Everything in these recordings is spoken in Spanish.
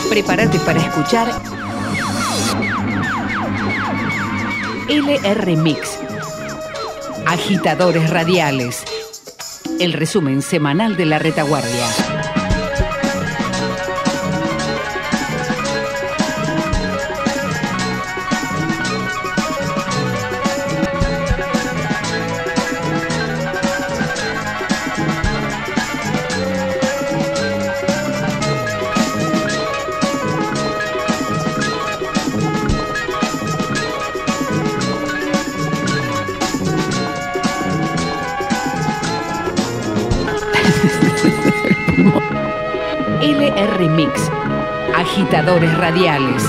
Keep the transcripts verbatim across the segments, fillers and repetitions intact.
Prepárate para escuchar L R Mix, Agitadores Radiales, el resumen semanal de La Retaguardia. L R Mix, Agitadores Radiales.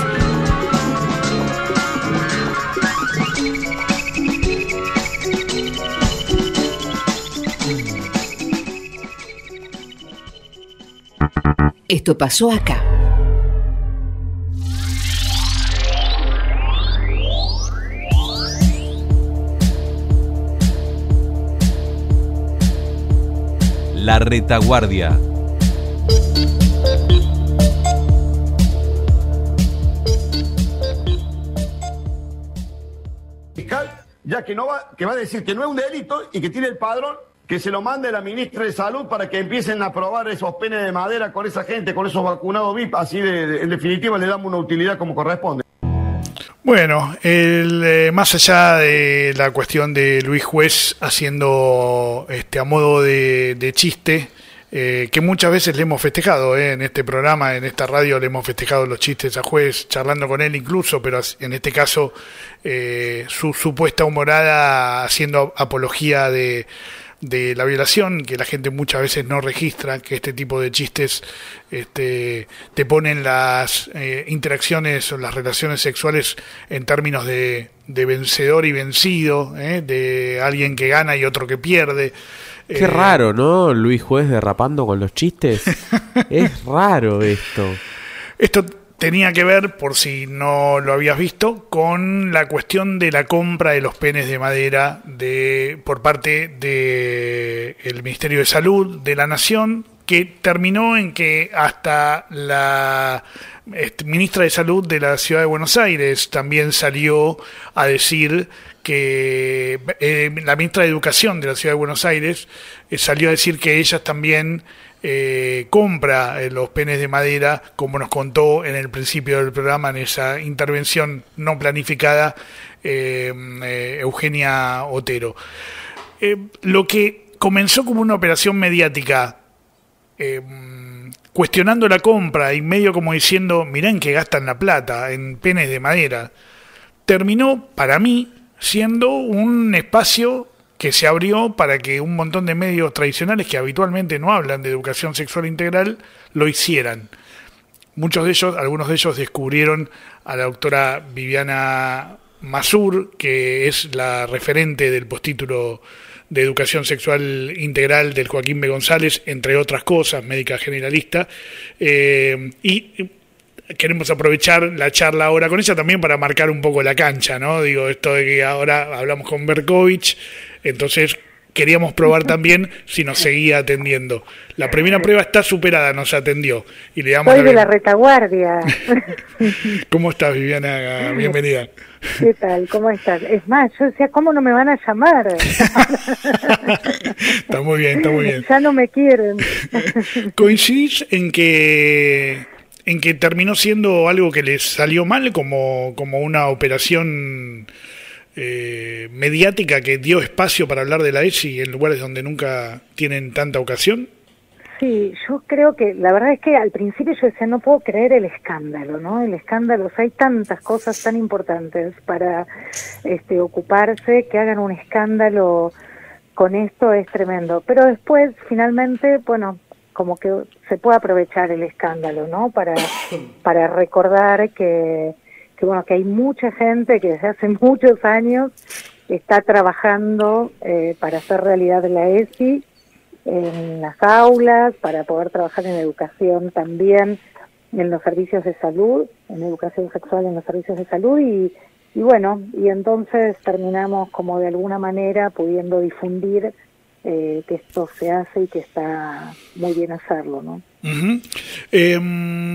Esto pasó acá. La Retaguardia. Ya que no va, que va a decir que no es un delito y que tiene el padrón, que se lo mande la ministra de Salud para que empiecen a aprobar esos penes de madera con esa gente, con esos vacunados V I P, así de, de, en definitiva le damos una utilidad como corresponde. Bueno, el, eh, más allá de la cuestión de Luis Juez haciendo este a modo de, de chiste, eh, que muchas veces le hemos festejado eh, en este programa, en esta radio le hemos festejado los chistes a Juez, charlando con él incluso, pero en este caso eh, su supuesta humorada haciendo apología de, de la violación, que la gente muchas veces no registra, que este tipo de chistes este, te ponen las eh, interacciones o las relaciones sexuales en términos de, de vencedor y vencido, eh, de alguien que gana y otro que pierde. Qué eh, raro, ¿no? Luis Juez derrapando con los chistes. Es raro esto. Esto tenía que ver, por si no lo habías visto, con la cuestión de la compra de los penes de madera de por parte del Ministerio de Salud de la Nación, que terminó en que hasta la este, ministra de Salud de la Ciudad de Buenos Aires también salió a decir que eh, la ministra de Educación de la Ciudad de Buenos Aires eh, salió a decir que ellas también eh, compra eh, los penes de madera, como nos contó en el principio del programa, en esa intervención no planificada, eh, eh, Eugenia Otero. Eh, lo que comenzó como una operación mediática, eh, cuestionando la compra y medio como diciendo, mirá en qué gastan la plata, en penes de madera, terminó, para mí, siendo un espacio que se abrió para que un montón de medios tradicionales que habitualmente no hablan de educación sexual integral lo hicieran. Muchos de ellos, algunos de ellos descubrieron a la doctora Viviana Masur, que es la referente del postítulo de educación sexual integral del Joaquín B. González, entre otras cosas, médica generalista, eh, y queremos aprovechar la charla ahora con ella también para marcar un poco la cancha, ¿no? Digo, esto de que ahora hablamos con Berkovich, entonces queríamos probar también si nos seguía atendiendo. La primera prueba está superada, nos atendió. Y le damos Soy la de la Retaguardia. ¿Cómo estás, Viviana? Bienvenida. ¿Qué tal? ¿Cómo estás? Es más, yo decía, ¿cómo no me van a llamar? Está muy bien, está muy bien. Ya no me quieren. ¿Coincidís en que en que terminó siendo algo que les salió mal, como, como una operación eh, mediática que dio espacio para hablar de la E S I en lugares donde nunca tienen tanta ocasión? Sí, yo creo que la verdad es que al principio yo decía, no puedo creer el escándalo, ¿no? El escándalo, o sea, hay tantas cosas tan importantes para este, ocuparse, que hagan un escándalo con esto es tremendo. Pero después, finalmente, bueno, como que se puede aprovechar el escándalo, ¿no? Para para recordar que, que bueno, que hay mucha gente que desde hace muchos años está trabajando eh, para hacer realidad la E S I en las aulas, para poder trabajar en educación también en los servicios de salud, en educación sexual en los servicios de salud y, y bueno, y entonces terminamos como de alguna manera pudiendo difundir Eh, que esto se hace y que está muy bien hacerlo, ¿no? Uh-huh. Eh,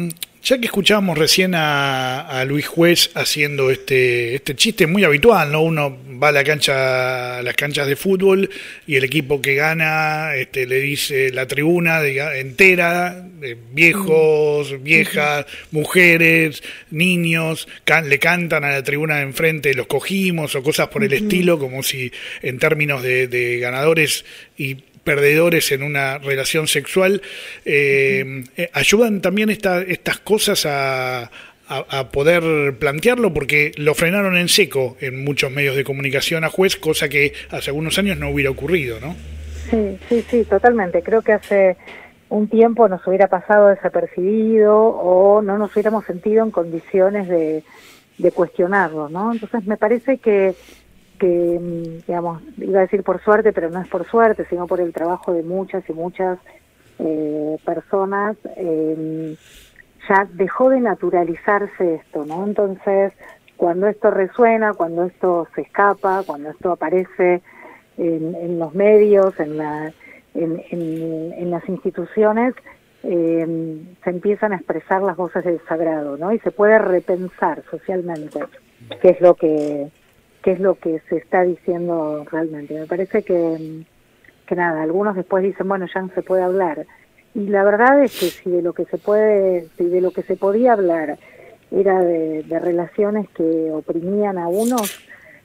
Ya que escuchábamos recién a, a Luis Juez haciendo este este chiste muy habitual, ¿no? Uno va a la cancha, a las canchas de fútbol y el equipo que gana este, le dice la tribuna diga, entera, eh, viejos, viejas, mujeres, niños, can, le cantan a la tribuna de enfrente, los cogimos o cosas por el uh-huh. estilo, como si en términos de, de ganadores y perdedores en una relación sexual, eh, eh, ayudan también esta, estas cosas a, a, a poder plantearlo, porque lo frenaron en seco en muchos medios de comunicación a Juez, cosa que hace algunos años no hubiera ocurrido, ¿no? Sí, sí, sí, totalmente. Creo que hace un tiempo nos hubiera pasado desapercibido o no nos hubiéramos sentido en condiciones de, de cuestionarlo, ¿no? Entonces me parece que que, digamos, iba a decir por suerte, pero no es por suerte, sino por el trabajo de muchas y muchas eh, personas, eh, ya dejó de naturalizarse esto, ¿no? Entonces, cuando esto resuena, cuando esto se escapa, cuando esto aparece en, en los medios, en, la, en, en, en las instituciones, eh, se empiezan a expresar las voces del sagrado, ¿no? Y se puede repensar socialmente qué es lo que... qué es lo que se está diciendo realmente. Me parece que, que nada, algunos después dicen, bueno, ya no se puede hablar. Y la verdad es que si de lo que se puede, si de lo que se podía hablar era de, de relaciones que oprimían a unos,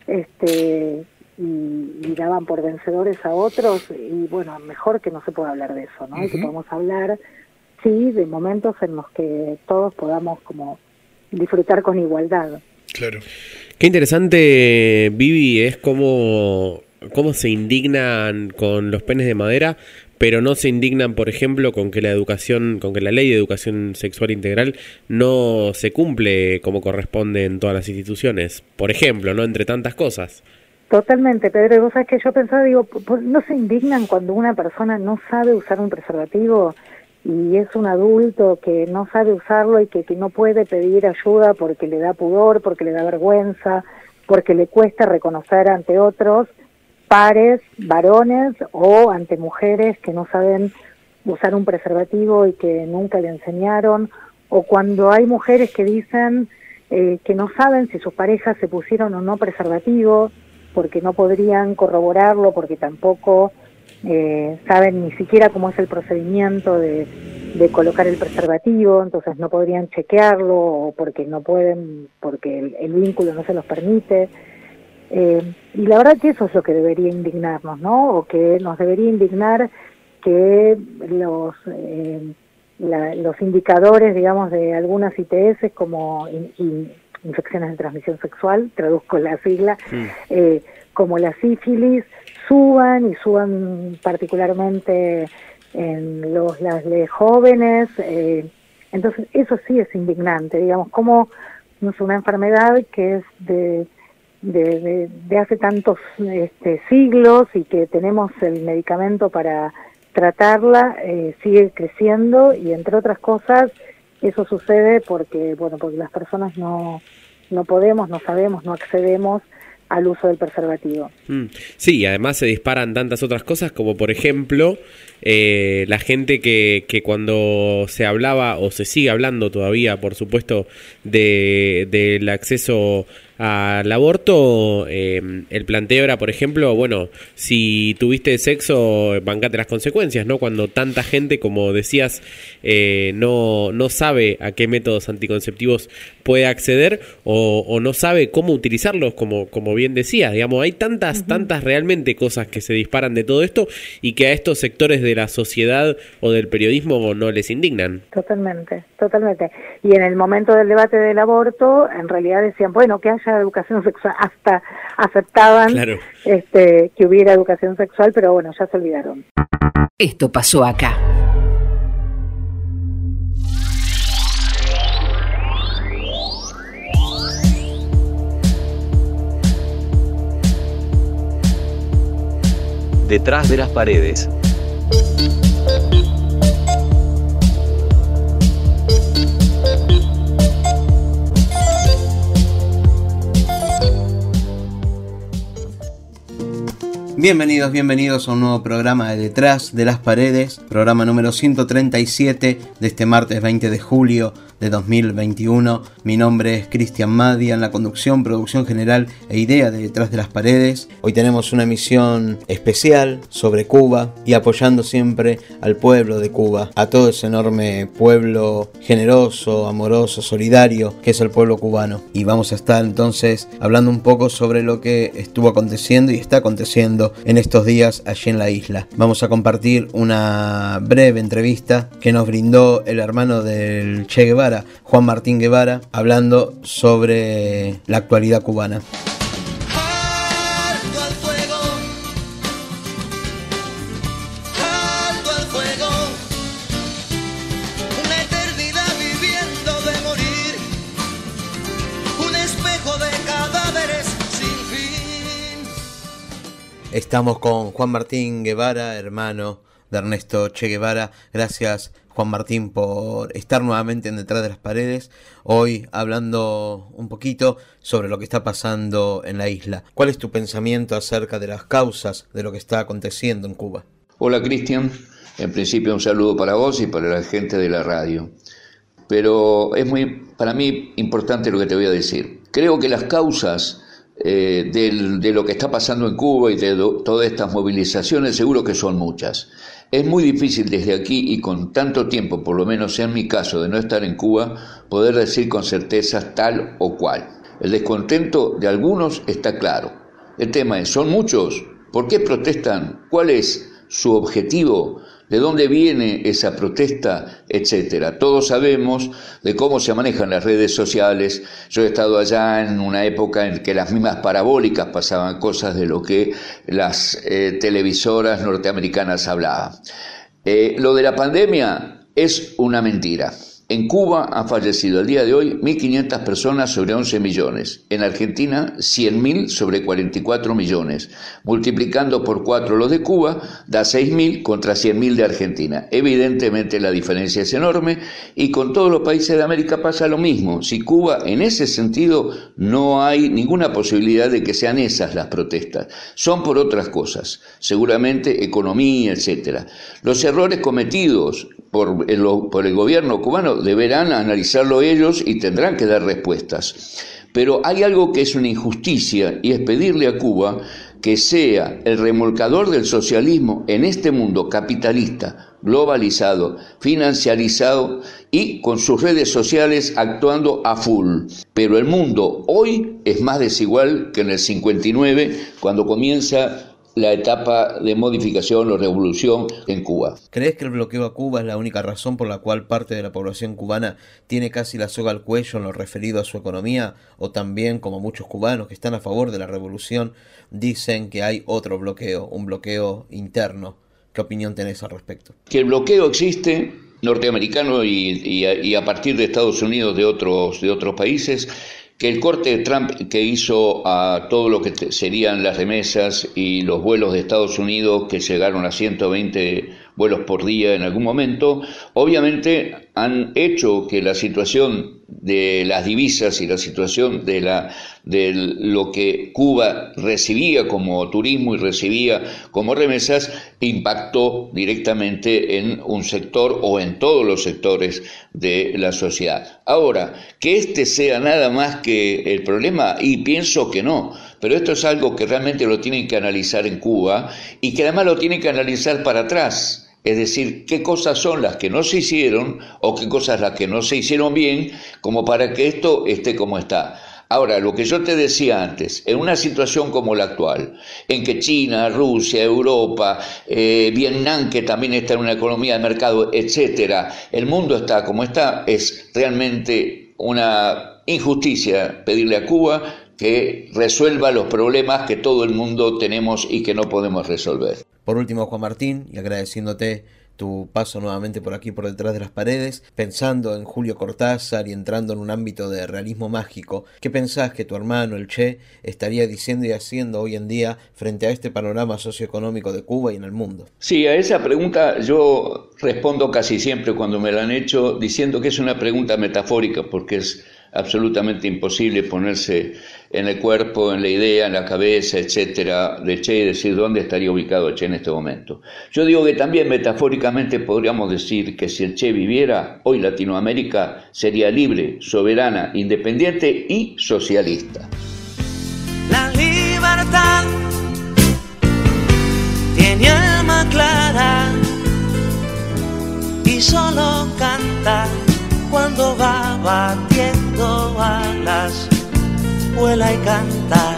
este, y, y daban por vencedores a otros, y bueno, mejor que no se pueda hablar de eso, ¿no? Uh-huh. Y que podamos hablar, sí, de momentos en los que todos podamos como disfrutar con igualdad. Claro. Qué interesante, Vivi, es cómo, cómo se indignan con los penes de madera, pero no se indignan, por ejemplo, con que la educación, con que la ley de educación sexual integral no se cumple como corresponde en todas las instituciones, por ejemplo, ¿no? Entre tantas cosas. Totalmente, Pedro. Y vos sabés que yo pensaba, digo, ¿no se indignan cuando una persona no sabe usar un preservativo y es un adulto que no sabe usarlo y que, que no puede pedir ayuda porque le da pudor, porque le da vergüenza, porque le cuesta reconocer ante otros pares, varones o ante mujeres que no saben usar un preservativo y que nunca le enseñaron, o cuando hay mujeres que dicen eh, que no saben si sus parejas se pusieron o no preservativo porque no podrían corroborarlo, porque tampoco Eh, saben ni siquiera cómo es el procedimiento de, de colocar el preservativo, entonces no podrían chequearlo o porque no pueden, porque el, el vínculo no se los permite. Eh, y la verdad que eso es lo que debería indignarnos, ¿no? O que nos debería indignar que los eh, la, los indicadores, digamos, de algunas I T S como in, in, infecciones de transmisión sexual, traduzco la sigla, sí. eh, como la sífilis, suban y suban particularmente en los las de jóvenes, eh, entonces eso sí es indignante, digamos, como no es una enfermedad que es de de, de, de hace tantos este, siglos y que tenemos el medicamento para tratarla, eh, sigue creciendo y entre otras cosas eso sucede porque bueno porque las personas no no podemos, no sabemos, no accedemos al uso del preservativo. Mm. Sí, además se disparan tantas otras cosas como por ejemplo eh, la gente que, que cuando se hablaba o se sigue hablando todavía, por supuesto, de del acceso al aborto, eh, el planteo era, por ejemplo, bueno, si tuviste sexo, bancate las consecuencias, ¿no? Cuando tanta gente, como decías, eh, no, no sabe a qué métodos anticonceptivos puede acceder o, o no sabe cómo utilizarlos, como, como bien decías, digamos, hay tantas, uh-huh. tantas realmente cosas que se disparan de todo esto y que a estos sectores de la sociedad o del periodismo no les indignan. Totalmente, totalmente. Y en el momento del debate del aborto, en realidad decían, bueno, que haya educación sexual, hasta aceptaban claro. este, que hubiera educación sexual, pero bueno, ya se olvidaron. Esto pasó acá. Detrás de las paredes. Bienvenidos, bienvenidos a un nuevo programa de Detrás de las Paredes, programa número ciento treinta y siete de este martes veinte de julio de dos mil veintiuno. Mi nombre es Cristian Madia, en la conducción, producción general e idea de Detrás de las Paredes. Hoy tenemos una emisión especial sobre Cuba y apoyando siempre al pueblo de Cuba, a todo ese enorme pueblo generoso, amoroso, solidario que es el pueblo cubano. Y vamos a estar entonces hablando un poco sobre lo que estuvo aconteciendo y está aconteciendo en estos días allí en la isla. Vamos a compartir una breve entrevista que nos brindó el hermano del Che Guevara, Juan Martín Guevara, hablando sobre la actualidad cubana. Estamos con Juan Martín Guevara, hermano de Ernesto Che Guevara. Gracias, Juan Martín, por estar nuevamente en Detrás de las Paredes, hoy hablando un poquito sobre lo que está pasando en la isla. ¿Cuál es tu pensamiento acerca de las causas de lo que está aconteciendo en Cuba? Hola, Cristian. En principio un saludo para vos y para la gente de la radio. Pero es muy, para mí, importante lo que te voy a decir. Creo que las causas Eh, de, de lo que está pasando en Cuba y de do, todas estas movilizaciones seguro que son muchas. Es muy difícil desde aquí y con tanto tiempo, por lo menos en mi caso, de no estar en Cuba, poder decir con certeza tal o cual. El descontento de algunos está claro. El tema es, ¿son muchos? ¿Por qué protestan? ¿Cuál es su objetivo? ¿De dónde viene esa protesta? Etcétera. Todos sabemos de cómo se manejan las redes sociales. Yo he estado allá en una época en que las mismas parabólicas pasaban cosas de lo que las eh, televisoras norteamericanas hablaban. Eh, lo de la pandemia es una mentira. En Cuba han fallecido al día de hoy mil quinientas personas sobre once millones. En Argentina, cien mil sobre cuarenta y cuatro millones. Multiplicando por cuatro los de Cuba, da seis mil contra cien mil de Argentina. Evidentemente la diferencia es enorme y con todos los países de América pasa lo mismo. Si Cuba, en ese sentido, no hay ninguna posibilidad de que sean esas las protestas. Son por otras cosas, seguramente economía, etcétera. Los errores cometidos por el, por el gobierno cubano deberán analizarlo ellos y tendrán que dar respuestas. Pero hay algo que es una injusticia y es pedirle a Cuba que sea el remolcador del socialismo en este mundo capitalista, globalizado, financiarizado y con sus redes sociales actuando a full. Pero el mundo hoy es más desigual que en el cincuenta y nueve, cuando comienza la etapa de modificación o revolución en Cuba. ¿Crees que el bloqueo a Cuba es la única razón por la cual parte de la población cubana tiene casi la soga al cuello en lo referido a su economía? ¿O también, como muchos cubanos que están a favor de la revolución, dicen que hay otro bloqueo, un bloqueo interno? ¿Qué opinión tenés al respecto? Que el bloqueo existe, norteamericano y, y, a, y a partir de Estados Unidos, de otros, de otros países, que el corte de Trump que hizo a todo lo que serían las remesas y los vuelos de Estados Unidos, que llegaron a ciento veinte vuelos por día en algún momento, obviamente han hecho que la situación de las divisas y la situación de la de lo que Cuba recibía como turismo y recibía como remesas impactó directamente en un sector o en todos los sectores de la sociedad. Ahora, que este sea nada más que el problema, y pienso que no, pero esto es algo que realmente lo tienen que analizar en Cuba y que además lo tienen que analizar para atrás. Es decir, qué cosas son las que no se hicieron o qué cosas las que no se hicieron bien como para que esto esté como está. Ahora, lo que yo te decía antes, en una situación como la actual, en que China, Rusia, Europa, eh, Vietnam, que también está en una economía de mercado, etcétera, el mundo está como está, es realmente una injusticia pedirle a Cuba que resuelva los problemas que todo el mundo tenemos y que no podemos resolver. Por último, Juan Martín, y agradeciéndote tu paso nuevamente por aquí, por Detrás de las Paredes, pensando en Julio Cortázar y entrando en un ámbito de realismo mágico, ¿qué pensás que tu hermano, el Che, estaría diciendo y haciendo hoy en día frente a este panorama socioeconómico de Cuba y en el mundo? Sí, a esa pregunta yo respondo casi siempre cuando me la han hecho diciendo que es una pregunta metafórica, porque es absolutamente imposible ponerse en el cuerpo, en la idea, en la cabeza, etcétera, de Che y decir dónde estaría ubicado Che en este momento. Yo digo que también metafóricamente podríamos decir que si el Che viviera, hoy Latinoamérica sería libre, soberana, independiente y socialista. La libertad tiene alma clara y solo canta cuando va batiendo alas, vuela y canta.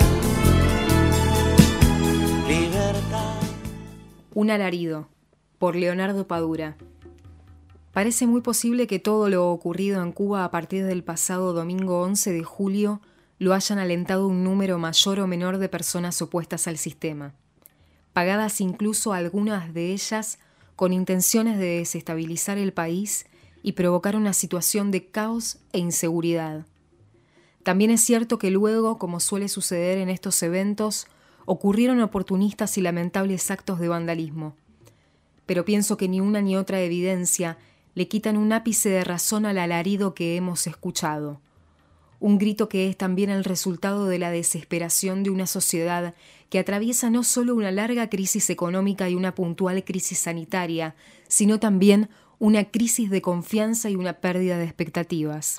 Libertad. Un alarido, por Leonardo Padura. Parece muy posible que todo lo ocurrido en Cuba a partir del pasado domingo once de julio lo hayan alentado un número mayor o menor de personas opuestas al sistema, pagadas incluso algunas de ellas con intenciones de desestabilizar el país y provocar una situación de caos e inseguridad. También es cierto que luego, como suele suceder en estos eventos, ocurrieron oportunistas y lamentables actos de vandalismo. Pero pienso que ni una ni otra evidencia le quitan un ápice de razón al alarido que hemos escuchado. Un grito que es también el resultado de la desesperación de una sociedad que atraviesa no solo una larga crisis económica y una puntual crisis sanitaria, sino también una crisis de confianza y una pérdida de expectativas.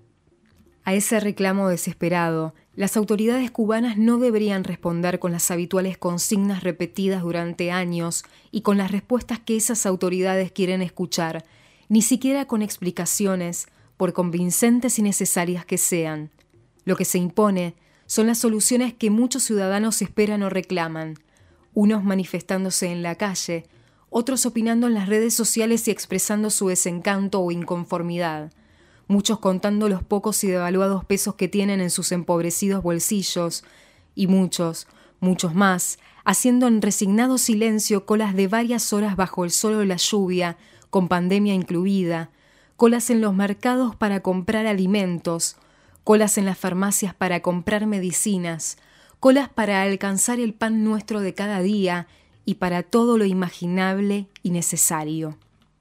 A ese reclamo desesperado, las autoridades cubanas no deberían responder con las habituales consignas repetidas durante años y con las respuestas que esas autoridades quieren escuchar, ni siquiera con explicaciones, por convincentes y necesarias que sean. Lo que se impone son las soluciones que muchos ciudadanos esperan o reclaman, unos manifestándose en la calle, otros opinando en las redes sociales y expresando su desencanto o inconformidad, muchos contando los pocos y devaluados pesos que tienen en sus empobrecidos bolsillos, y muchos, muchos más, haciendo en resignado silencio colas de varias horas bajo el sol o la lluvia, con pandemia incluida, colas en los mercados para comprar alimentos, colas en las farmacias para comprar medicinas, colas para alcanzar el pan nuestro de cada día y para todo lo imaginable y necesario.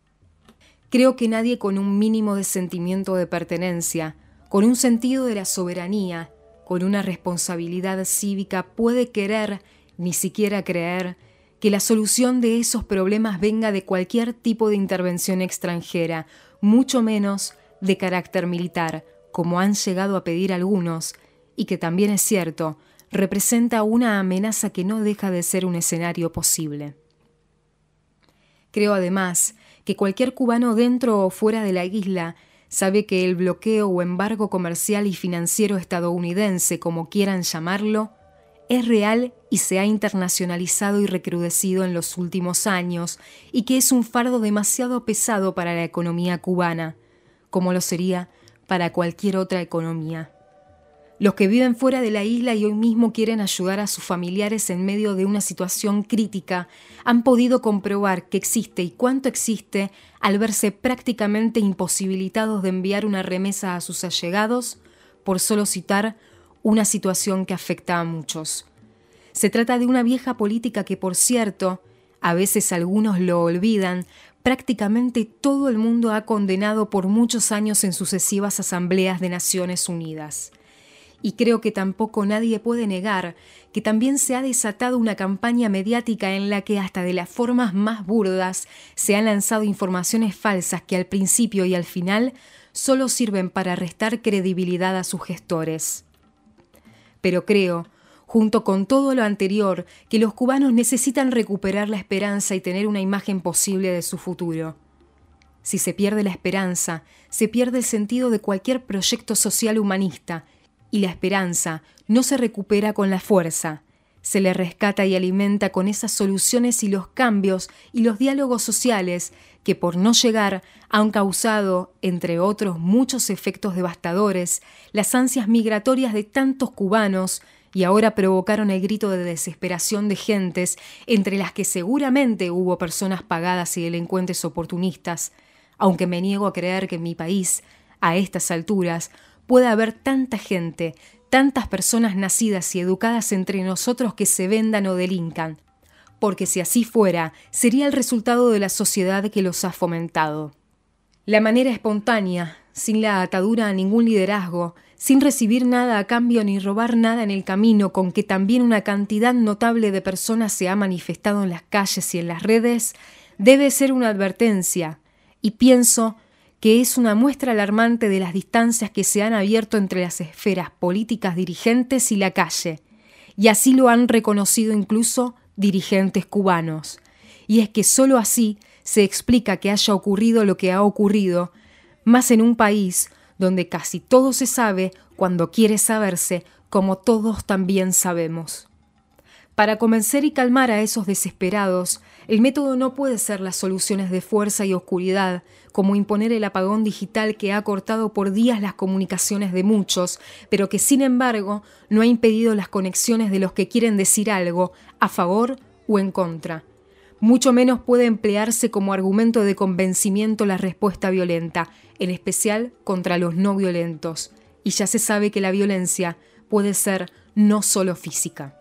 Creo que nadie con un mínimo de sentimiento de pertenencia, con un sentido de la soberanía, con una responsabilidad cívica puede querer, ni siquiera creer, que la solución de esos problemas venga de cualquier tipo de intervención extranjera, mucho menos de carácter militar, como han llegado a pedir algunos, y que también es cierto, representa una amenaza que no deja de ser un escenario posible. Creo además que cualquier cubano dentro o fuera de la isla sabe que el bloqueo o embargo comercial y financiero estadounidense, como quieran llamarlo, es real y se ha internacionalizado y recrudecido en los últimos años y que es un fardo demasiado pesado para la economía cubana, como lo sería para cualquier otra economía. Los que viven fuera de la isla y hoy mismo quieren ayudar a sus familiares en medio de una situación crítica han podido comprobar que existe y cuánto existe al verse prácticamente imposibilitados de enviar una remesa a sus allegados, por solo citar una situación que afecta a muchos. Se trata de una vieja política que, por cierto, a veces algunos lo olvidan, prácticamente todo el mundo ha condenado por muchos años en sucesivas asambleas de Naciones Unidas. Y creo que tampoco nadie puede negar que también se ha desatado una campaña mediática en la que hasta de las formas más burdas se han lanzado informaciones falsas que al principio y al final solo sirven para restar credibilidad a sus gestores. Pero creo, junto con todo lo anterior, que los cubanos necesitan recuperar la esperanza y tener una imagen posible de su futuro. Si se pierde la esperanza, se pierde el sentido de cualquier proyecto social humanista, y la esperanza no se recupera con la fuerza, se le rescata y alimenta con esas soluciones y los cambios y los diálogos sociales que por no llegar han causado, entre otros muchos efectos devastadores, las ansias migratorias de tantos cubanos y ahora provocaron el grito de desesperación de gentes, entre las que seguramente hubo personas pagadas y delincuentes oportunistas, aunque me niego a creer que en mi país, a estas alturas, pueda haber tanta gente, tantas personas nacidas y educadas entre nosotros que se vendan o delincan, porque si así fuera, sería el resultado de la sociedad que los ha fomentado. La manera espontánea, sin la atadura a ningún liderazgo, sin recibir nada a cambio ni robar nada en el camino, con que también una cantidad notable de personas se ha manifestado en las calles y en las redes, debe ser una advertencia, y pienso que es una muestra alarmante de las distancias que se han abierto entre las esferas políticas dirigentes y la calle, y así lo han reconocido incluso dirigentes cubanos. Y es que sólo así se explica que haya ocurrido lo que ha ocurrido, más en un país donde casi todo se sabe cuando quiere saberse, como todos también sabemos. Para convencer y calmar a esos desesperados, el método no puede ser las soluciones de fuerza y oscuridad, como imponer el apagón digital que ha cortado por días las comunicaciones de muchos, pero que sin embargo no ha impedido las conexiones de los que quieren decir algo, a favor o en contra. Mucho menos puede emplearse como argumento de convencimiento la respuesta violenta, en especial contra los no violentos. Y ya se sabe que la violencia puede ser no solo física.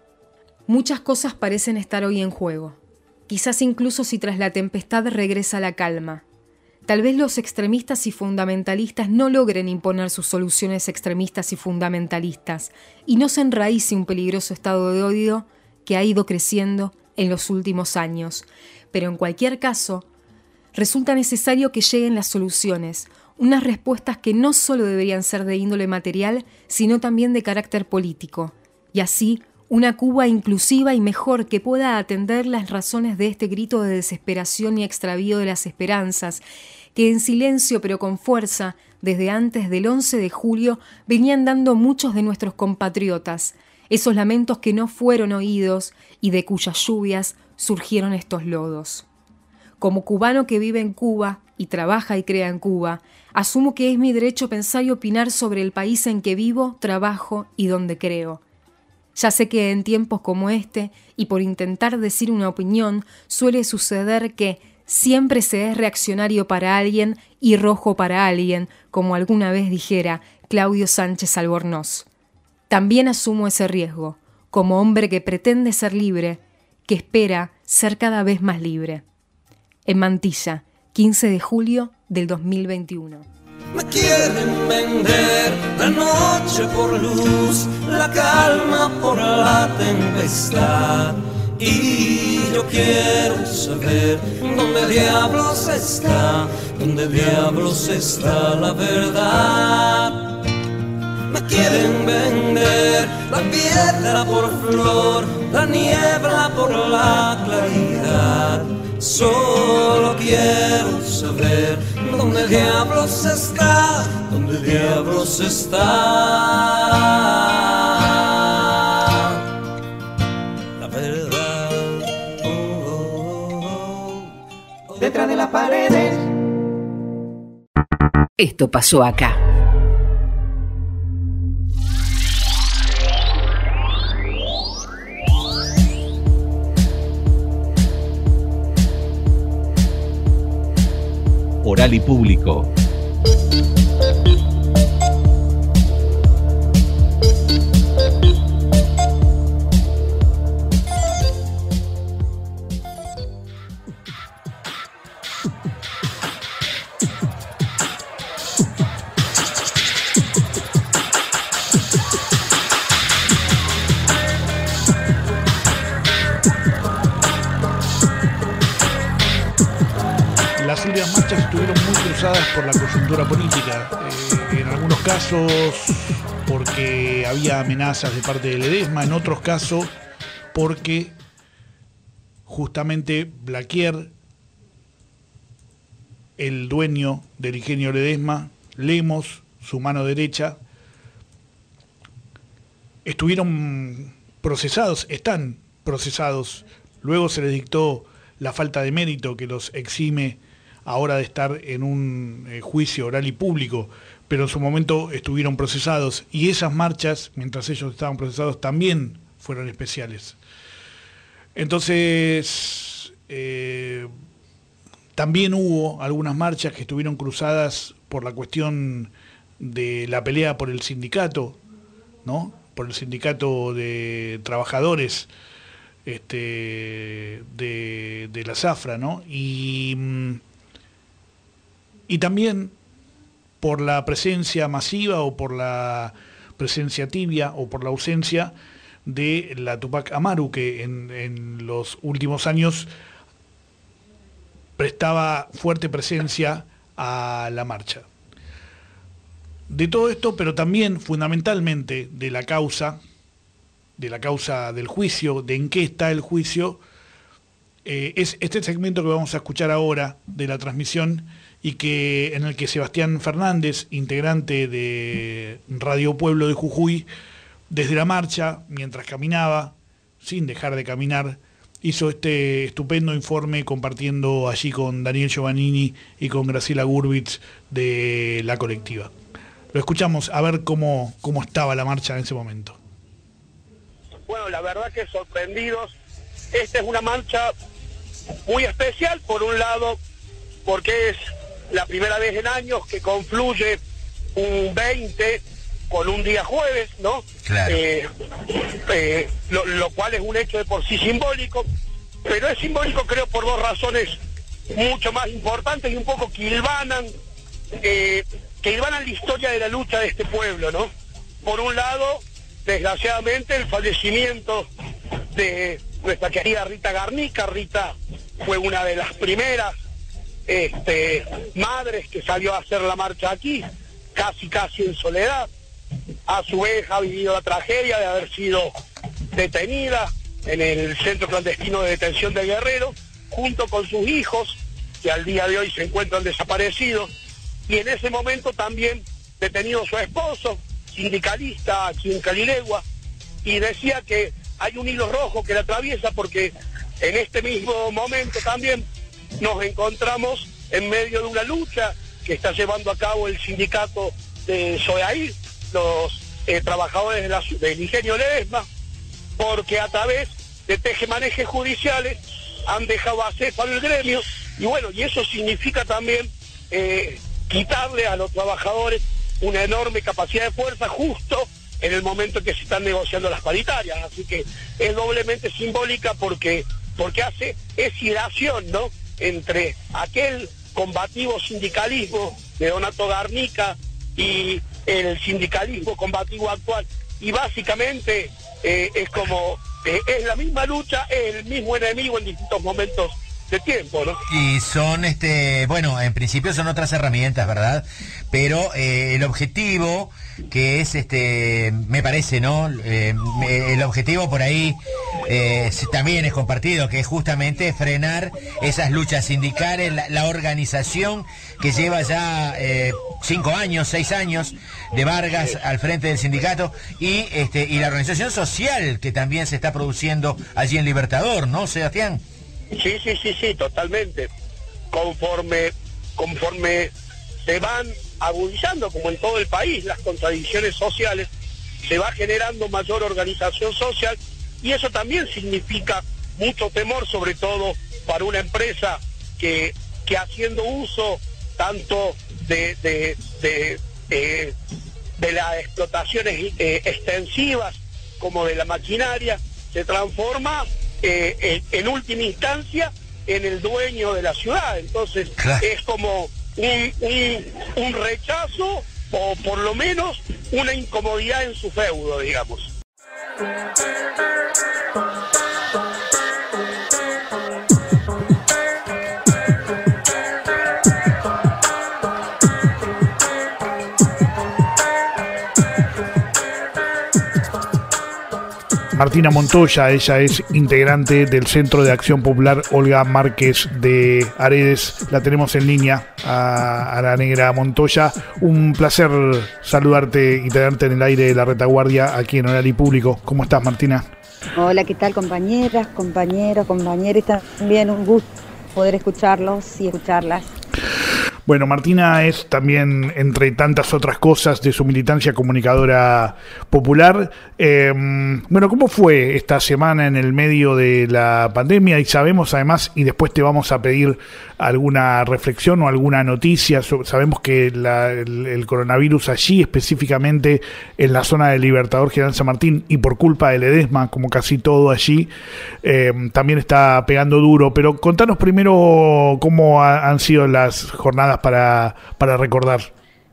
Muchas cosas parecen estar hoy en juego. Quizás incluso si tras la tempestad regresa la calma. Tal vez los extremistas y fundamentalistas no logren imponer sus soluciones extremistas y fundamentalistas y no se enraíce un peligroso estado de odio que ha ido creciendo en los últimos años. Pero en cualquier caso, resulta necesario que lleguen las soluciones, unas respuestas que no solo deberían ser de índole material, sino también de carácter político, y así una Cuba inclusiva y mejor que pueda atender las razones de este grito de desesperación y extravío de las esperanzas, que en silencio pero con fuerza, desde antes del once de julio, venían dando muchos de nuestros compatriotas, esos lamentos que no fueron oídos y de cuyas lluvias surgieron estos lodos. Como cubano que vive en Cuba y trabaja y crea en Cuba, asumo que es mi derecho pensar y opinar sobre el país en que vivo, trabajo y donde creo. Ya sé que en tiempos como este, y por intentar decir una opinión, suele suceder que siempre se es reaccionario para alguien y rojo para alguien, como alguna vez dijera Claudio Sánchez Albornoz. También asumo ese riesgo, como hombre que pretende ser libre, que espera ser cada vez más libre. En Mantilla, quince de julio del dos mil veintiuno. Me quieren vender la noche por luz, la calma por la tempestad. Y yo quiero saber dónde diablos está, dónde diablos está la verdad. Me quieren vender la piedra por flor, la niebla por la claridad. Solo quiero saber dónde diablos está, dónde diablos está la verdad. Oh, oh, oh, oh. Detrás de las paredes. Esto pasó acá. Oral y público. Las últimas marchas estuvieron muy cruzadas por la coyuntura política, eh, en algunos casos porque había amenazas de parte de Ledesma, en otros casos porque justamente Blaquier, el dueño del ingenio Ledesma, Lemos, su mano derecha, estuvieron procesados, están procesados. Luego se les dictó la falta de mérito que los exime ahora de estar en un eh, juicio oral y público, pero en su momento estuvieron procesados, y esas marchas, mientras ellos estaban procesados, también fueron especiales. Entonces, eh, también hubo algunas marchas que estuvieron cruzadas por la cuestión de la pelea por el sindicato, ¿no? Por el sindicato de trabajadores este, de, de la Z A F R A, ¿no? Y, y también, y también hubo algunas marchas que estuvieron cruzadas por la cuestión de la pelea por el sindicato, ¿no? Por el sindicato de trabajadores este, de, de la Z A F R A, ¿no? Y, y también, y también hubo algunas marchas que estuvieron cruzadas por la cuestión de la pelea por el sindicato, ¿no? Y, por la presencia masiva o por la presencia tibia o por la ausencia de la Tupac Amaru, que en, en los últimos años prestaba fuerte presencia a la marcha. De todo esto, pero también fundamentalmente de la causa, de la causa del juicio, de en qué está el juicio, eh, es este segmento que vamos a escuchar ahora de la transmisión y que en el que Sebastián Fernández, integrante de Radio Pueblo de Jujuy, desde la marcha, mientras caminaba, sin dejar de caminar, hizo este estupendo informe compartiendo allí con Daniel Giovannini y con Graciela Gurbitz de la colectiva. Lo escuchamos a ver cómo, cómo estaba la marcha en ese momento. Bueno, la verdad que sorprendidos. Esta es una marcha muy especial, por un lado, porque es la primera vez en años que confluye un veinte con un día jueves, ¿no? Claro. Eh, eh, lo, lo cual es un hecho de por sí simbólico, pero es simbólico creo por dos razones mucho más importantes y un poco que hilvanan, eh, que hilvanan la historia de la lucha de este pueblo, ¿no? Por un lado, desgraciadamente, el fallecimiento de nuestra querida Rita Garnica. Rita fue una de las primeras este, madres que salió a hacer la marcha aquí, casi casi en soledad. A su vez ha vivido la tragedia de haber sido detenida en el centro clandestino de detención de Guerrero, junto con sus hijos, que al día de hoy se encuentran desaparecidos, y en ese momento también detenido su esposo, sindicalista aquí en Calilegua, y decía que hay un hilo rojo que la atraviesa porque en este mismo momento también nos encontramos en medio de una lucha que está llevando a cabo el sindicato de Soeaí, los eh, trabajadores de la, del ingenio Ledesma, porque a través de tejemanejes judiciales han dejado acéfalo el gremio, y bueno, y eso significa también eh, quitarle a los trabajadores una enorme capacidad de fuerza justo en el momento en que se están negociando las paritarias, así que es doblemente simbólica porque, porque hace escilación, ¿no?, entre aquel combativo sindicalismo de Donato Garnica y el sindicalismo combativo actual, y básicamente eh, es como, eh, es la misma lucha, es el mismo enemigo en distintos momentos de tiempo, ¿no? Y son, este, bueno, en principio son otras herramientas, ¿verdad? Pero eh, el objetivo, que es, este, me parece, ¿no? Eh, el objetivo por ahí eh, también es compartido, que es justamente frenar esas luchas sindicales, la, la organización que lleva ya eh, cinco años, seis años de Vargas al frente del sindicato, y este y la organización social que también se está produciendo allí en Libertador, ¿no, Sebastián? Sí, sí, sí, sí, totalmente. Conforme, conforme se van agudizando, como en todo el país, las contradicciones sociales, se va generando mayor organización social, y eso también significa mucho temor, sobre todo para una empresa que, que haciendo uso tanto de, de, de, de, de las explotaciones eh, extensivas como de la maquinaria, se transforma Eh, en, en última instancia en el dueño de la ciudad. Entonces claro, es como un, un, un rechazo o por lo menos una incomodidad en su feudo, digamos. Martina Montoya, ella es integrante del Centro de Acción Popular Olga Márquez de Aredes. La tenemos en línea a, a la negra Montoya. Un placer saludarte y tenerte en el aire de la retaguardia aquí en Horario Público. ¿Cómo estás, Martina? Hola, ¿qué tal, compañeras, compañeros, compañeros? También un gusto poder escucharlos y escucharlas. Bueno, Martina es también, entre tantas otras cosas, de su militancia, comunicadora popular. Eh, bueno, ¿cómo fue esta semana en el medio de la pandemia? Y sabemos además, y después te vamos a pedir alguna reflexión o alguna noticia, sabemos que la, el, el coronavirus allí, específicamente en la zona del Libertador General San Martín, y por culpa del Ledesma, como casi todo allí, eh, también está pegando duro. Pero contanos primero cómo ha, han sido las jornadas para, para recordar.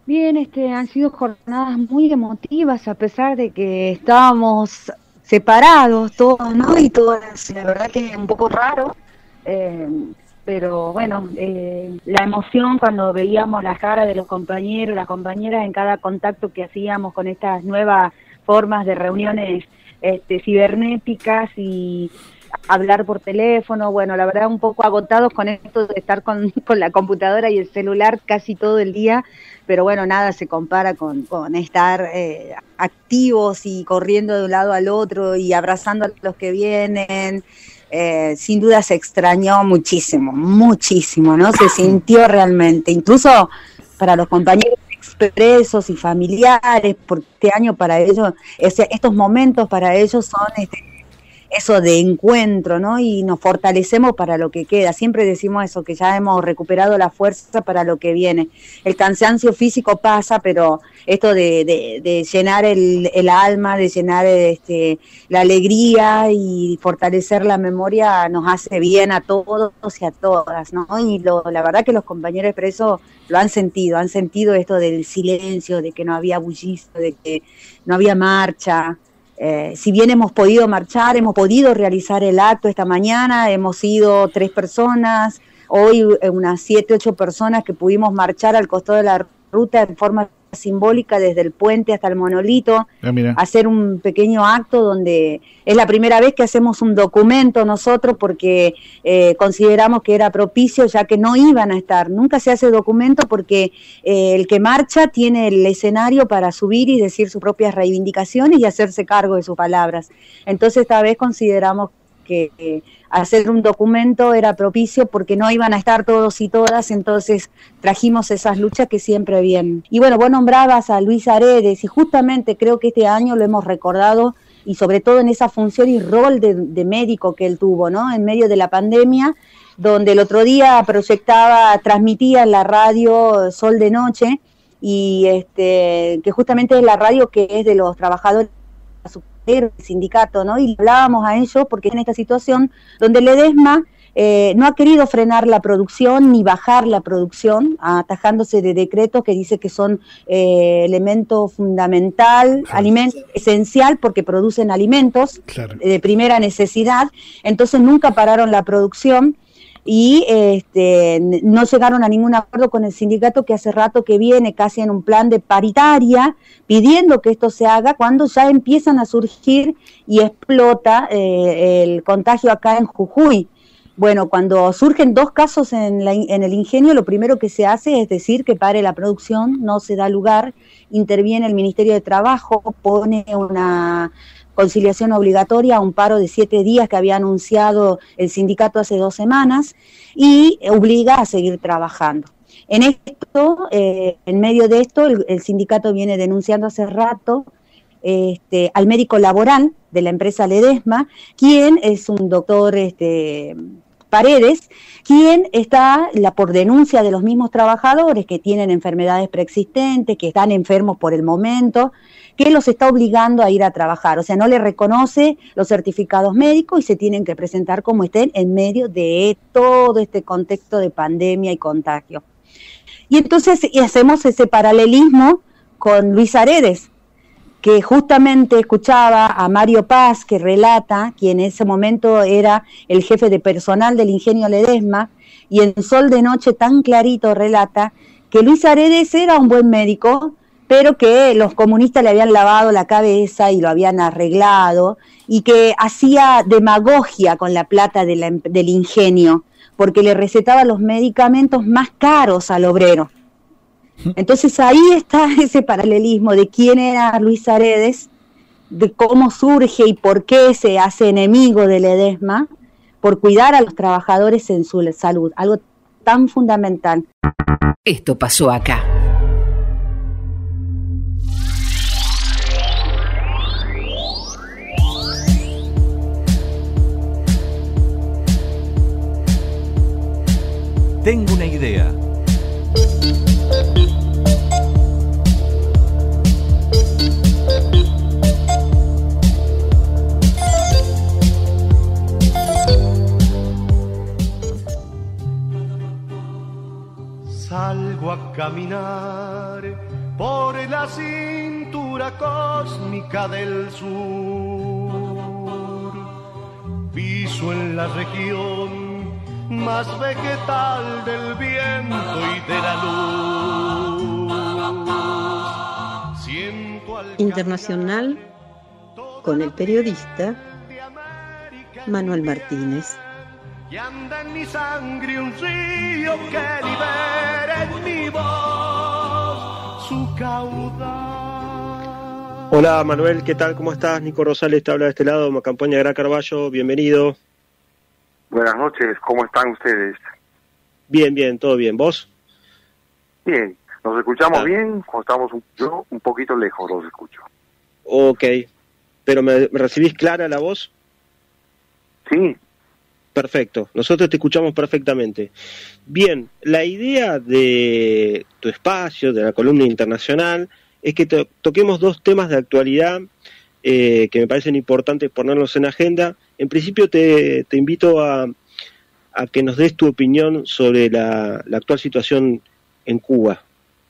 Bien, este, han sido jornadas muy emotivas a pesar de que estábamos separados todos, ¿no? Y todas, la verdad que es un poco raro, eh, pero bueno, eh, la emoción cuando veíamos las caras de los compañeros, las compañeras en cada contacto que hacíamos con estas nuevas formas de reuniones este, cibernéticas y hablar por teléfono, bueno, la verdad un poco agotados con esto de estar con, con la computadora y el celular casi todo el día, pero bueno, nada se compara con, con estar eh, activos y corriendo de un lado al otro y abrazando a los que vienen. Eh, sin duda se extrañó muchísimo, muchísimo, ¿no? Se sintió realmente, incluso para los compañeros expresos y familiares, porque este año para ellos, ese, estos momentos para ellos son este, eso de encuentro, ¿no? Y nos fortalecemos para lo que queda. Siempre decimos eso, que ya hemos recuperado la fuerza para lo que viene. El cansancio físico pasa, pero esto de, de, de llenar el, el alma, de llenar este, la alegría y fortalecer la memoria nos hace bien a todos y a todas, ¿no? Y lo, la verdad que los compañeros presos lo han sentido, han sentido esto del silencio, de que no había bullicio, de que no había marcha. Eh, si bien hemos podido marchar, hemos podido realizar el acto esta mañana, hemos sido tres personas, hoy unas siete, ocho personas que pudimos marchar al costado de la ruta en forma simbólica desde el puente hasta el monolito, ah, hacer un pequeño acto donde es la primera vez que hacemos un documento nosotros porque eh, consideramos que era propicio ya que no iban a estar, nunca se hace documento porque eh, el que marcha tiene el escenario para subir y decir sus propias reivindicaciones y hacerse cargo de sus palabras, entonces esta vez consideramos que eh, hacer un documento era propicio porque no iban a estar todos y todas, entonces trajimos esas luchas que siempre vienen. Y bueno, vos nombrabas a Luis Aredes y justamente creo que este año lo hemos recordado y sobre todo en esa función y rol de, de médico que él tuvo, ¿no? En medio de la pandemia, donde el otro día proyectaba, transmitía en la radio Sol de Noche y este que justamente es la radio que es de los trabajadores el sindicato, ¿no? Y hablábamos a ellos porque en esta situación donde Ledesma eh, no ha querido frenar la producción ni bajar la producción, atajándose de decretos que dice que son eh, elemento fundamental, claro. Alimento esencial porque producen alimentos claro. de primera necesidad, entonces nunca pararon la producción y este, no llegaron a ningún acuerdo con el sindicato que hace rato que viene casi en un plan de paritaria pidiendo que esto se haga cuando ya empiezan a surgir y explota eh, el contagio acá en Jujuy. Bueno, cuando surgen dos casos en, la, en el ingenio, lo primero que se hace es decir que pare la producción, no se da lugar, interviene el Ministerio de Trabajo, pone una conciliación obligatoria a un paro de siete días que había anunciado el sindicato hace dos semanas y obliga a seguir trabajando. En esto, eh, en medio de esto, el, el sindicato viene denunciando hace rato este, al médico laboral de la empresa Ledesma, quien es un doctor este, Paredes, quien está la, por denuncia de los mismos trabajadores que tienen enfermedades preexistentes, que están enfermos por el momento, que los está obligando a ir a trabajar, o sea, no le reconoce los certificados médicos y se tienen que presentar como estén en medio de todo este contexto de pandemia y contagio. Y entonces y hacemos ese paralelismo con Luis Aredes, que justamente escuchaba a Mario Paz, que relata, quien en ese momento era el jefe de personal del Ingenio Ledesma, y en Sol de Noche tan clarito relata que Luis Aredes era un buen médico, pero que los comunistas le habían lavado la cabeza y lo habían arreglado, y que hacía demagogia con la plata de la, del ingenio, porque le recetaba los medicamentos más caros al obrero. Entonces ahí está ese paralelismo de quién era Luis Aredes, de cómo surge y por qué se hace enemigo de Ledesma, por cuidar a los trabajadores en su salud, algo tan fundamental. Esto pasó acá. Tengo una idea. Salgo a caminar por la cintura cósmica del sur. Piso en la región más vegetal del viento y de la luz. Siento al Internacional con el periodista Manuel Martínez. Y anda en mi sangre un río que libera en mi voz su caudal. Hola Manuel, ¿qué tal? ¿Cómo estás? Nico Rosales te habla de este lado, Macampaña Gran Carballo, bienvenido. Buenas noches, ¿cómo están ustedes? Bien, bien, todo bien, ¿vos? Bien, ¿nos escuchamos Ah. bien? O estamos un, yo un poquito lejos, los escucho. Ok, pero ¿me, me recibís clara la voz? Sí. Perfecto, nosotros te escuchamos perfectamente. Bien, la idea de tu espacio, de la columna internacional, es que to- toquemos dos temas de actualidad eh, que me parecen importantes ponerlos en agenda. En principio te, te invito a, a que nos des tu opinión sobre la, la actual situación en Cuba.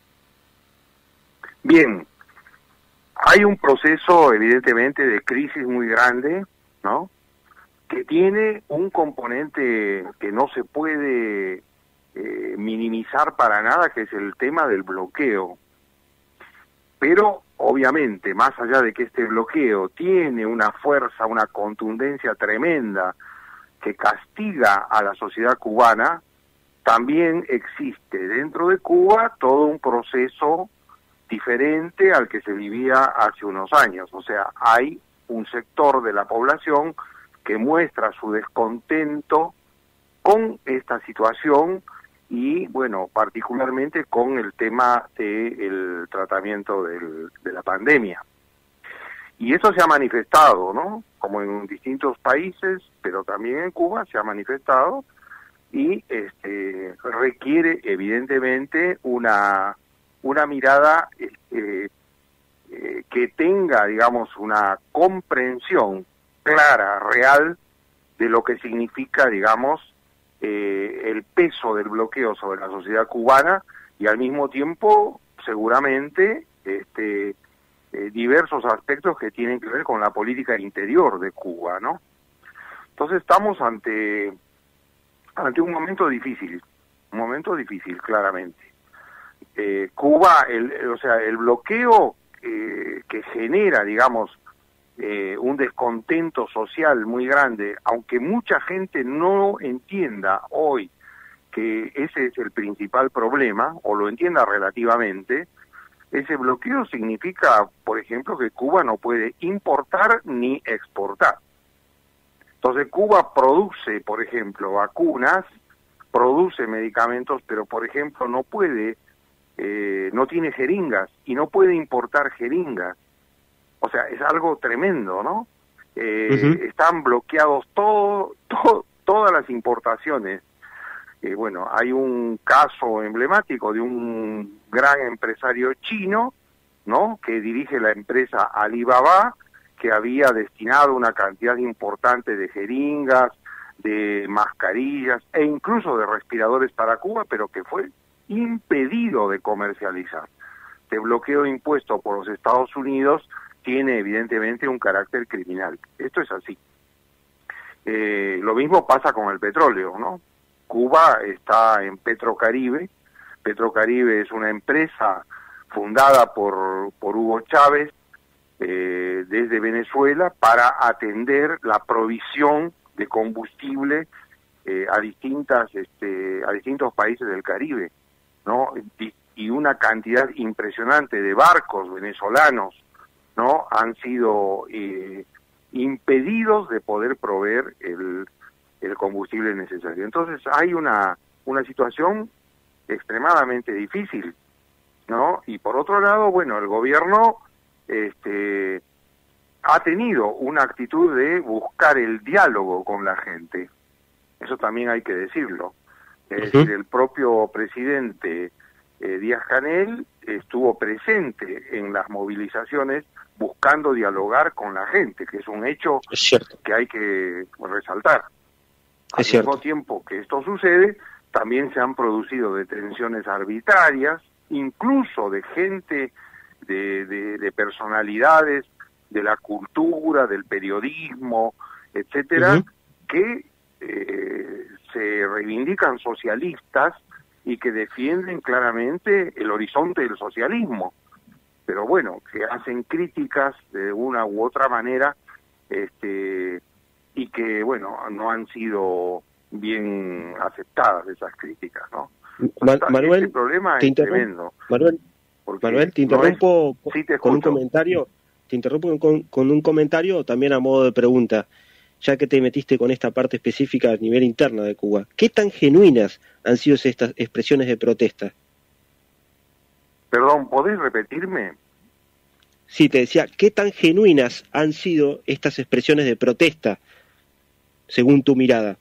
Bien, hay un proceso evidentemente de crisis muy grande, ¿no?, que tiene un componente que no se puede eh, minimizar para nada, que es el tema del bloqueo. Pero, obviamente, más allá de que este bloqueo tiene una fuerza, una contundencia tremenda que castiga a la sociedad cubana, también existe dentro de Cuba todo un proceso diferente al que se vivía hace unos años. O sea, hay un sector de la población que muestra su descontento con esta situación y, bueno, particularmente con el tema del tratamiento del, de la pandemia. Y eso se ha manifestado, ¿no?, como en distintos países, pero también en Cuba se ha manifestado y este, requiere evidentemente una, una mirada este, eh, que tenga, digamos, una comprensión clara, real, de lo que significa, digamos, eh, el peso del bloqueo sobre la sociedad cubana y al mismo tiempo, seguramente, este, eh, diversos aspectos que tienen que ver con la política interior de Cuba, ¿no? Entonces estamos ante, ante un momento difícil, un momento difícil, claramente. Eh, Cuba, el, o sea, el bloqueo eh, que genera, digamos, Eh, un descontento social muy grande, aunque mucha gente no entienda hoy que ese es el principal problema, o lo entienda relativamente, ese bloqueo significa, por ejemplo, que Cuba no puede importar ni exportar. Entonces Cuba produce, por ejemplo, vacunas, produce medicamentos, pero por ejemplo no puede, eh, no tiene jeringas y no puede importar jeringas. O sea, es algo tremendo, ¿no? Eh, uh-huh. Están bloqueados todo, todo, todas las importaciones. Eh, bueno, hay un caso emblemático de un gran empresario chino, ¿no?, que dirige la empresa Alibaba, que había destinado una cantidad importante de jeringas, de mascarillas e incluso de respiradores para Cuba, pero que fue impedido de comercializar. Este bloqueo impuesto por los Estados Unidos tiene evidentemente un carácter criminal. Esto es así. Eh, lo mismo pasa con el petróleo, ¿no? Cuba está en Petrocaribe. Petrocaribe es una empresa fundada por, por Hugo Chávez eh, desde Venezuela para atender la provisión de combustible eh, a distintas este, a distintos países del Caribe, ¿no? Y, y una cantidad impresionante de barcos venezolanos, ¿no?, han sido eh, impedidos de poder proveer el, el combustible necesario. Entonces hay una, una situación extremadamente difícil, ¿no? Y por otro lado, bueno, el gobierno este, ha tenido una actitud de buscar el diálogo con la gente. Eso también hay que decirlo. Es uh-huh. decir, el propio presidente eh, Díaz-Canel estuvo presente en las movilizaciones buscando dialogar con la gente, que es un hecho es que hay que resaltar. Al es mismo cierto. tiempo que esto sucede, también se han producido detenciones arbitrarias, incluso de gente, de, de, de personalidades de la cultura, del periodismo, etcétera, uh-huh. que eh, se reivindican socialistas y que defienden claramente el horizonte del socialismo, pero bueno, que hacen críticas de una u otra manera, este, y que bueno, no han sido bien aceptadas esas críticas, ¿no? Ma- Manuel, este problema te es tremendo. Manuel, Manuel, te interrumpo no es, sí te con un comentario. Te interrumpo con, con un comentario también a modo de pregunta, ya que te metiste con esta parte específica a nivel interno de Cuba. ¿Qué tan genuinas han sido estas expresiones de protesta? Perdón, ¿podés repetirme? Sí, te decía, ¿qué tan genuinas han sido estas expresiones de protesta, según tu mirada?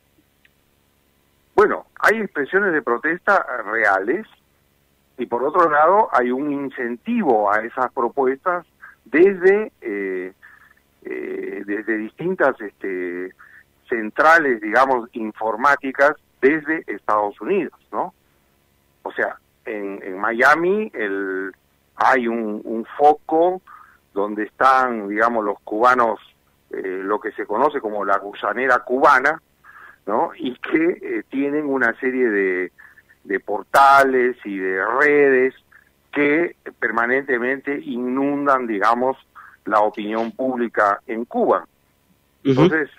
Bueno, hay expresiones de protesta reales y por otro lado hay un incentivo a esas propuestas desde eh, eh, desde distintas este, centrales, digamos, informáticas desde Estados Unidos, ¿no? O sea, en, en Miami el, hay un, un foco donde están, digamos, los cubanos, eh, lo que se conoce como la gusanera cubana, ¿no? Y que eh, tienen una serie de, de portales y de redes que permanentemente inundan, digamos, la opinión pública en Cuba. Uh-huh. Entonces,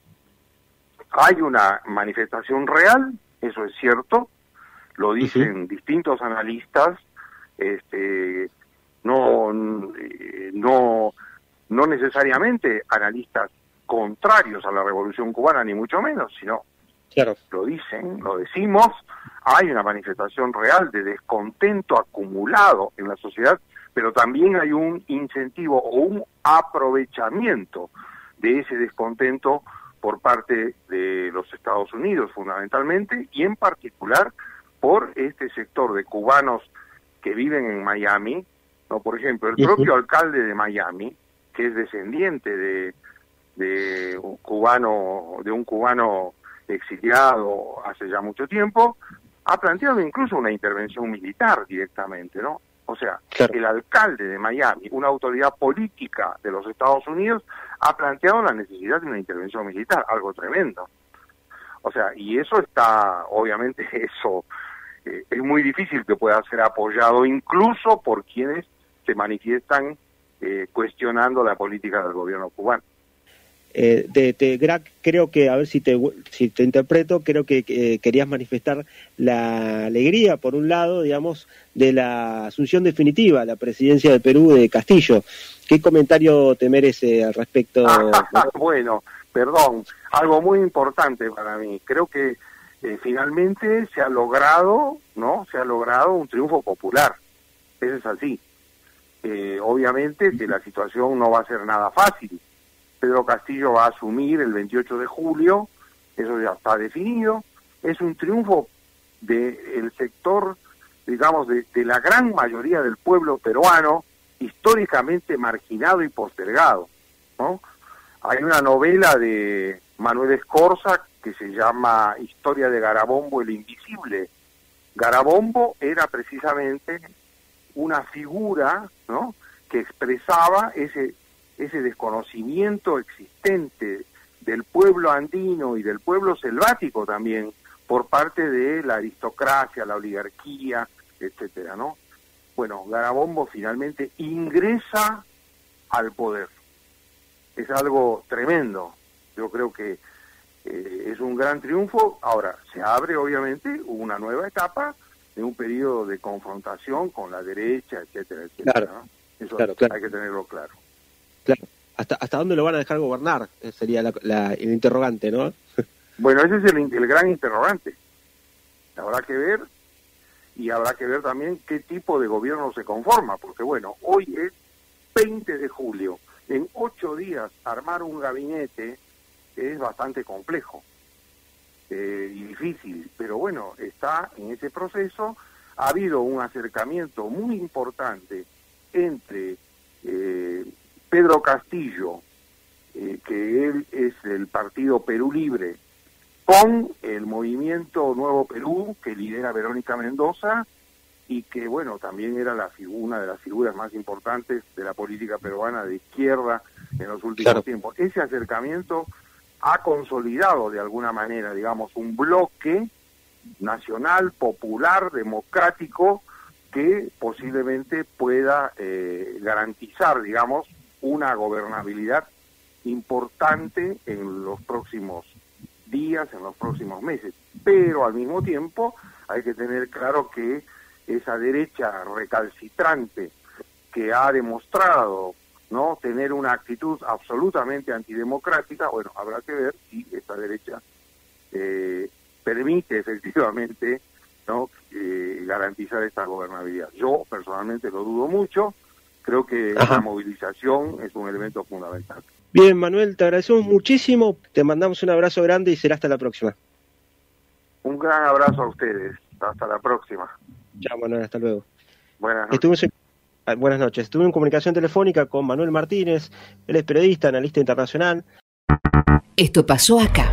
hay una manifestación real, eso es cierto, lo dicen uh-huh. distintos analistas, este, no, no, no necesariamente analistas contrarios a la Revolución Cubana, ni mucho menos, sino claro. lo dicen, lo decimos, hay una manifestación real de descontento acumulado en la sociedad, pero también hay un incentivo o un aprovechamiento de ese descontento por parte de los Estados Unidos fundamentalmente, y en particular por este sector de cubanos que viven en Miami, ¿no? Por ejemplo, el propio alcalde de Miami, que es descendiente de, de un cubano, de un cubano exiliado hace ya mucho tiempo, ha planteado incluso una intervención militar directamente, ¿no? O sea, claro. el alcalde de Miami, una autoridad política de los Estados Unidos, ha planteado la necesidad de una intervención militar, algo tremendo. O sea, y eso está, obviamente, eso eh, es muy difícil que pueda ser apoyado incluso por quienes se manifiestan eh, cuestionando la política del gobierno cubano. Eh, te, te, Grac, creo que, a ver si te, si te interpreto, creo que eh, querías manifestar la alegría, por un lado, digamos, de la asunción definitiva a la presidencia de Perú de Castillo. ¿Qué comentario te merece al respecto? Ah, bueno, perdón, algo muy importante para mí. Creo que eh, finalmente se ha logrado, ¿no? Se ha logrado un triunfo popular. Eso es así. Eh, obviamente que la situación no va a ser nada fácil. Pedro Castillo va a asumir el veintiocho de julio, eso ya está definido. Es un triunfo del sector, digamos, de, de la gran mayoría del pueblo peruano, históricamente marginado y postergado, ¿no? Hay una novela de Manuel Escorza que se llama Historia de Garabombo el Invisible. Garabombo era precisamente una figura, ¿no?, que expresaba ese ese desconocimiento existente del pueblo andino y del pueblo selvático también por parte de la aristocracia, la oligarquía, etcétera, ¿no? Bueno, Garabombo finalmente ingresa al poder. Es algo tremendo. Yo creo que eh, es un gran triunfo. Ahora, se abre obviamente una nueva etapa de un periodo de confrontación con la derecha, etcétera, etcétera, claro, ¿no? Eso claro, claro. hay que tenerlo claro. Claro. ¿Hasta, ¿Hasta dónde lo van a dejar gobernar? Sería la, la, el interrogante, ¿no? Bueno, ese es el, el gran interrogante. Habrá que ver, y habrá que ver también qué tipo de gobierno se conforma, porque bueno, hoy es veinte de julio. En ocho días armar un gabinete es bastante complejo eh, y difícil, pero bueno, está en ese proceso. Ha habido un acercamiento muy importante entre eh, Pedro Castillo, eh, que él es el partido Perú Libre, con el movimiento Nuevo Perú, que lidera Verónica Mendoza, y que, bueno, también era la una de las figuras más importantes de la política peruana de izquierda en los últimos claro. tiempos. Ese acercamiento ha consolidado de alguna manera, digamos, un bloque nacional, popular, democrático, que posiblemente pueda eh, garantizar, digamos, una gobernabilidad importante en los próximos días, en los próximos meses. Pero al mismo tiempo hay que tener claro que esa derecha recalcitrante que ha demostrado no tener una actitud absolutamente antidemocrática, bueno, habrá que ver si esta derecha eh, permite efectivamente no eh, garantizar esta gobernabilidad. Yo personalmente lo dudo mucho, creo que Ajá. la movilización es un elemento fundamental. Bien, Manuel, te agradecemos muchísimo, te mandamos un abrazo grande y será hasta la próxima. Un gran abrazo a ustedes, hasta la próxima. Chao, Manuel, hasta luego. Buenas noches. Estuvimos en, buenas noches. Estuve en comunicación telefónica con Manuel Martínez, él es periodista, analista internacional. Esto pasó acá.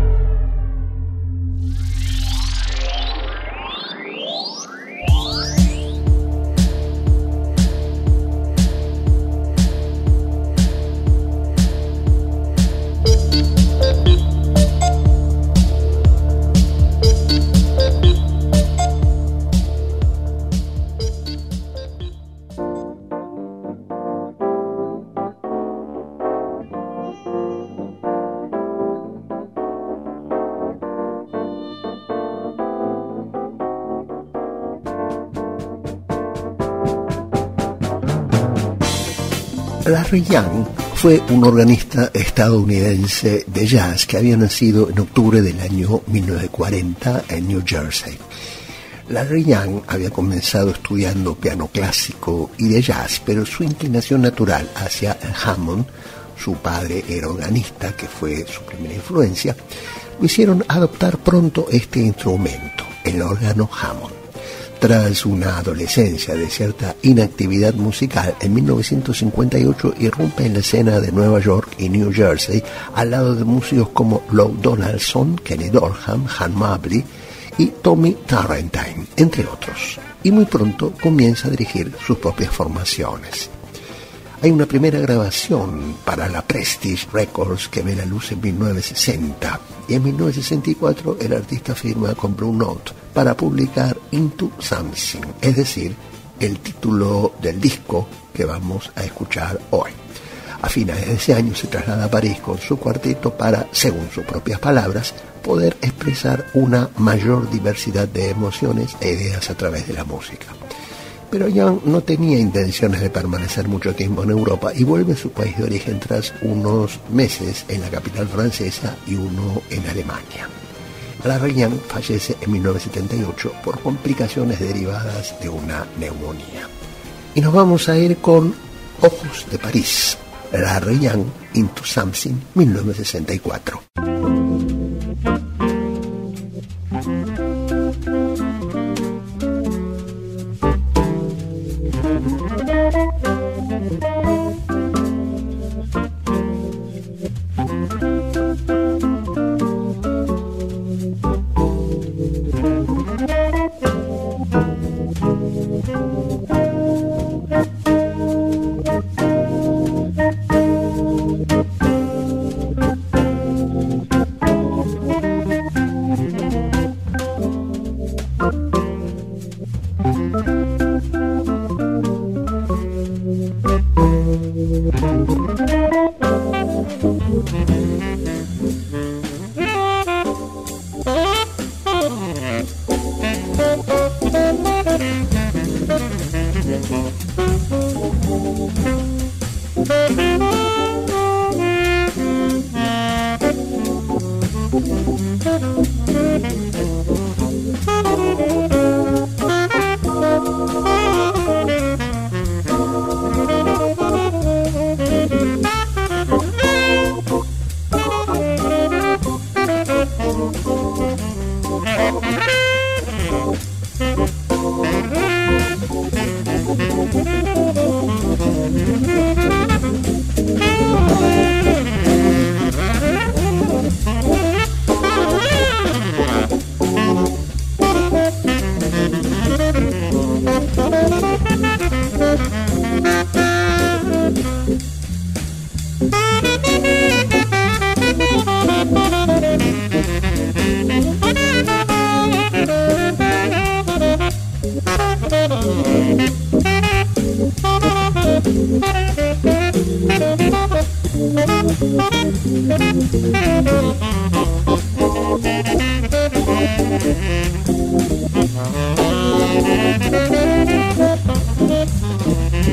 Larry Young fue un organista estadounidense de jazz que había nacido en octubre del año mil novecientos cuarenta en New Jersey. Larry Young había comenzado estudiando piano clásico y de jazz, pero su inclinación natural hacia el Hammond, su padre era organista, que fue su primera influencia, lo hicieron adoptar pronto este instrumento, el órgano Hammond. Tras una adolescencia de cierta inactividad musical, en mil novecientos cincuenta y ocho irrumpe en la escena de Nueva York y New Jersey al lado de músicos como Lou Donaldson, Kenny Dorham, Han Mobley y Tommy Turrentine, entre otros. Y muy pronto comienza a dirigir sus propias formaciones. Hay una primera grabación para la Prestige Records que ve la luz en mil novecientos sesenta y en mil novecientos sesenta y cuatro el artista firma con Blue Note para publicar Into Something, es decir, el título del disco que vamos a escuchar hoy. A finales de ese año se traslada a París con su cuarteto para, según sus propias palabras, poder expresar una mayor diversidad de emociones e ideas a través de la música. Pero Young no tenía intenciones de permanecer mucho tiempo en Europa y vuelve a su país de origen tras unos meses en la capital francesa y uno en Alemania. Larry Young fallece en mil novecientos setenta y ocho por complicaciones derivadas de una neumonía. Y nos vamos a ir con Ojos de París, Larry Young, Into Something, mil novecientos sesenta y cuatro.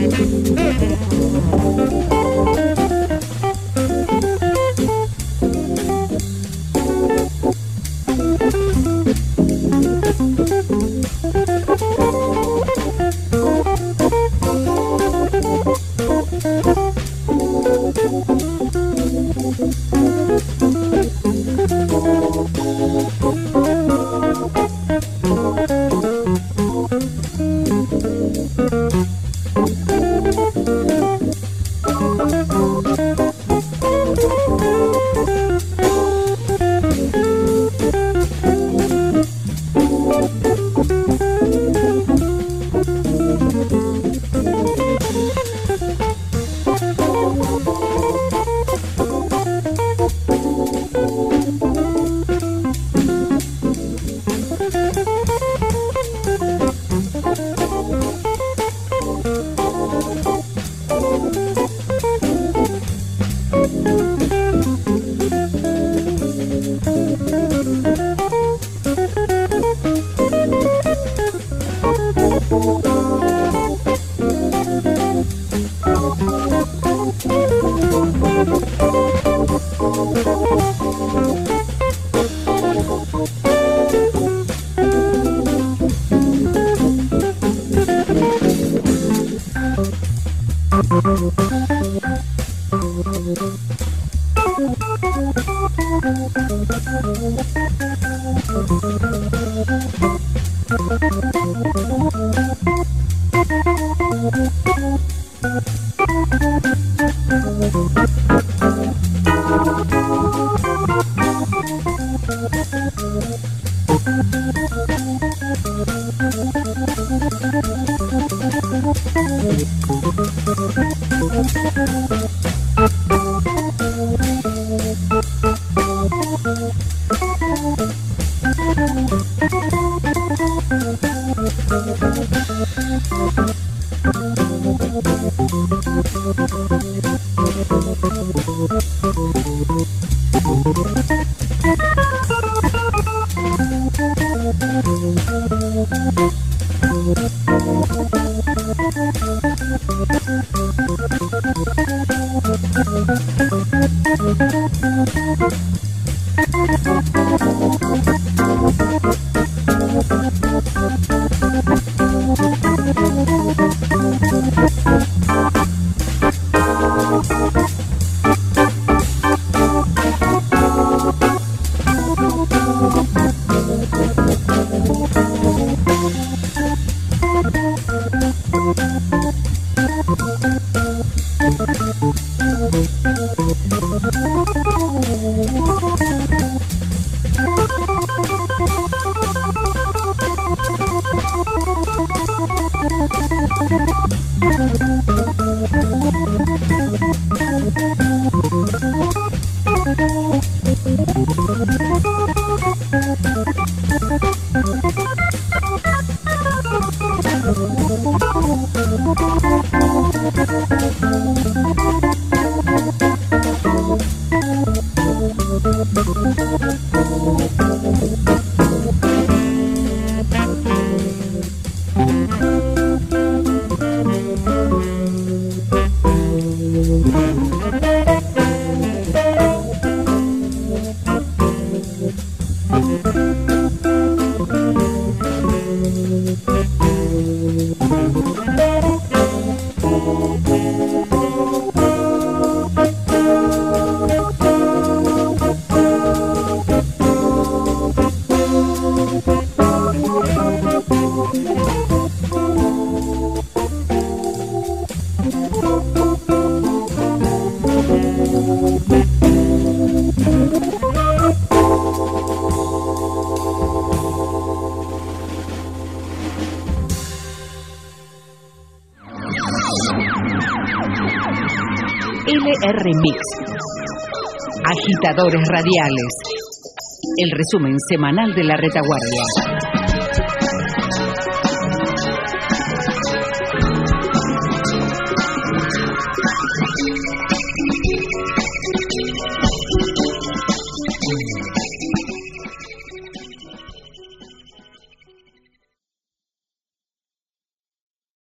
L R Mix. Agitadores radiales. El resumen semanal de la retaguardia.